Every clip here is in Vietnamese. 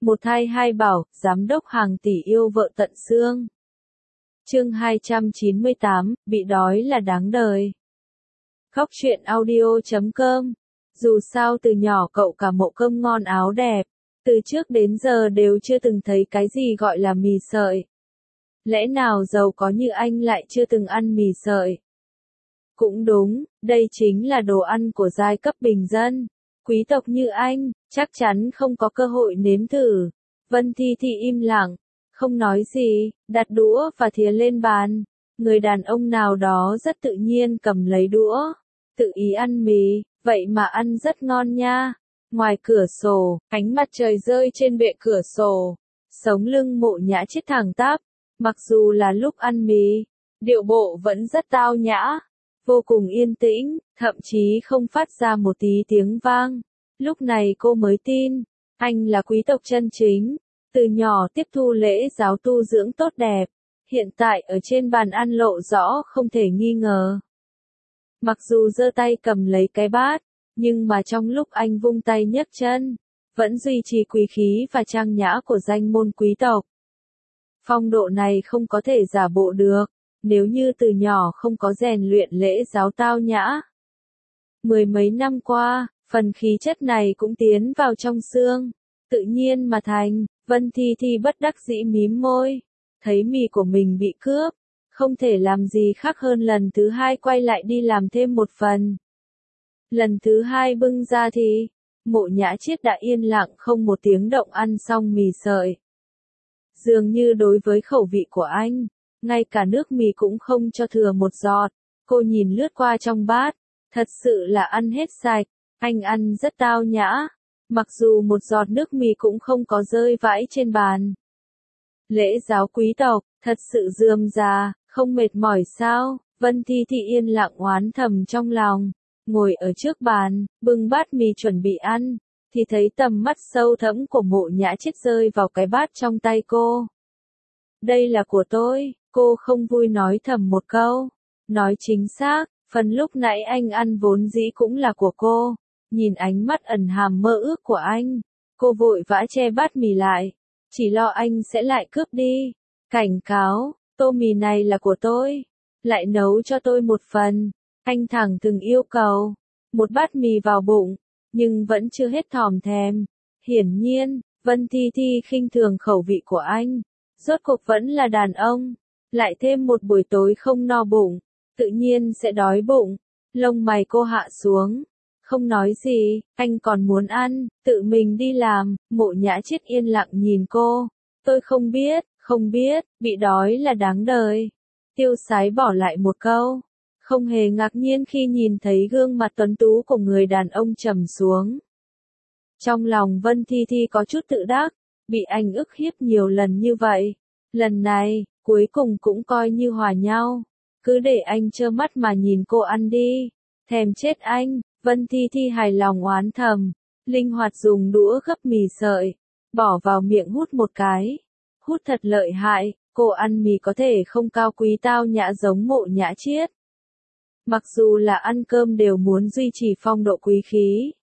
Một thai hai bảo, giám đốc hàng tỷ yêu vợ tận xương. Chương 298, bị đói là đáng đời. Khóc chuyện audio.com. Dù sao từ nhỏ cậu cả mộ cơm ngon áo đẹp, từ trước đến giờ đều chưa từng thấy cái gì gọi là mì sợi. Lẽ nào giàu có như anh lại chưa từng ăn mì sợi? Cũng đúng, đây chính là đồ ăn của giai cấp bình dân. Quý tộc như anh, chắc chắn không có cơ hội nếm thử. Vân Thi Thi im lặng, không nói gì, đặt đũa và thìa lên bàn. Người đàn ông nào đó rất tự nhiên cầm lấy đũa, tự ý ăn mì, vậy mà ăn rất ngon nha. Ngoài cửa sổ, ánh mặt trời rơi trên bệ cửa sổ, sống lưng Mộ Nhã chết thẳng tắp. Mặc dù là lúc ăn mì, điệu bộ vẫn rất tao nhã, vô cùng yên tĩnh, thậm chí không phát ra một tí tiếng vang. Lúc này cô mới tin, anh là quý tộc chân chính, từ nhỏ tiếp thu lễ giáo tu dưỡng tốt đẹp, hiện tại ở trên bàn ăn lộ rõ không thể nghi ngờ. Mặc dù giơ tay cầm lấy cái bát, nhưng mà trong lúc anh vung tay nhấc chân, vẫn duy trì quý khí và trang nhã của danh môn quý tộc. Phong độ này không có thể giả bộ được, nếu như từ nhỏ không có rèn luyện lễ giáo tao nhã. Mười mấy năm qua, phần khí chất này cũng tiến vào trong xương, tự nhiên mà thành. Vân Thi Thi bất đắc dĩ mím môi, thấy mì của mình bị cướp, không thể làm gì khác hơn lần thứ hai quay lại đi làm thêm một phần. Lần thứ hai bưng ra thì, Mộ Nhã Chiết đã yên lặng không một tiếng động ăn xong mì sợi. Dường như đối với khẩu vị của anh, ngay cả nước mì cũng không cho thừa một giọt. Cô nhìn lướt qua trong bát, thật sự là ăn hết sạch, anh ăn rất tao nhã, mặc dù một giọt nước mì cũng không có rơi vãi trên bàn. Lễ giáo quý tộc, thật sự rườm rà, không mệt mỏi sao? Vân Thi Thi yên lặng oán thầm trong lòng, ngồi ở trước bàn, bưng bát mì chuẩn bị ăn, thì thấy tầm mắt sâu thẫm của Mộ Nhã Chiết rơi vào cái bát trong tay cô. Đây là của tôi, cô không vui nói thầm một câu. Nói chính xác, phần lúc nãy anh ăn vốn dĩ cũng là của cô. Nhìn ánh mắt ẩn hàm mơ ước của anh, cô vội vã che bát mì lại, chỉ lo anh sẽ lại cướp đi. Cảnh cáo, tô mì này là của tôi, lại nấu cho tôi một phần. Anh thẳng thừng yêu cầu, một bát mì vào bụng, nhưng vẫn chưa hết thòm thèm. Hiển nhiên, Vân Thi Thi khinh thường khẩu vị của anh, rốt cuộc vẫn là đàn ông, lại thêm một buổi tối không no bụng, tự nhiên sẽ đói bụng. Lông mày cô hạ xuống, không nói gì, anh còn muốn ăn, tự mình đi làm. Mộ Nhã Chiết yên lặng nhìn cô, tôi không biết, bị đói là đáng đời. Tiêu Sái bỏ lại một câu, không hề ngạc nhiên khi nhìn thấy gương mặt tuấn tú của người đàn ông trầm xuống. Trong lòng Vân Thi Thi có chút tự đắc, bị anh ức hiếp nhiều lần như vậy, lần này, cuối cùng cũng coi như hòa nhau, cứ để anh trơ mắt mà nhìn cô ăn đi, thèm chết anh. Vân Thi Thi hài lòng oán thầm, linh hoạt dùng đũa gấp mì sợi, bỏ vào miệng hút một cái, hút thật lợi hại. Cô ăn mì có thể không cao quý tao nhã giống Mộ Nhã Chiết. Mặc dù là ăn cơm đều muốn duy trì phong độ quý khí.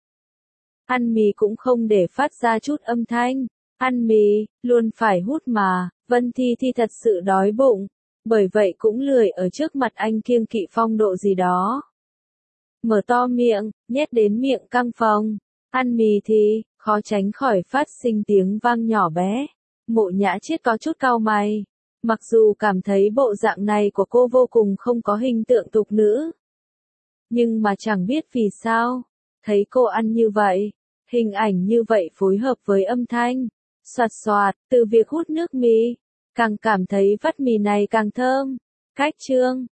Ăn mì cũng không để phát ra chút âm thanh. Ăn mì, luôn phải hút mà. Vân Thi Thi thật sự đói bụng, bởi vậy cũng lười ở trước mặt anh kiêng kỵ phong độ gì đó. Mở to miệng, nhét đến miệng căng phồng. Ăn mì thì, khó tránh khỏi phát sinh tiếng vang nhỏ bé. Mộ Nhã Chiết có chút cau mày. Mặc dù cảm thấy bộ dạng này của cô vô cùng không có hình tượng tục nữ, nhưng mà chẳng biết vì sao, thấy cô ăn như vậy, hình ảnh như vậy phối hợp với âm thanh, xoạt xoạt, từ việc hút nước mì, càng cảm thấy vắt mì này càng thơm. Cách chương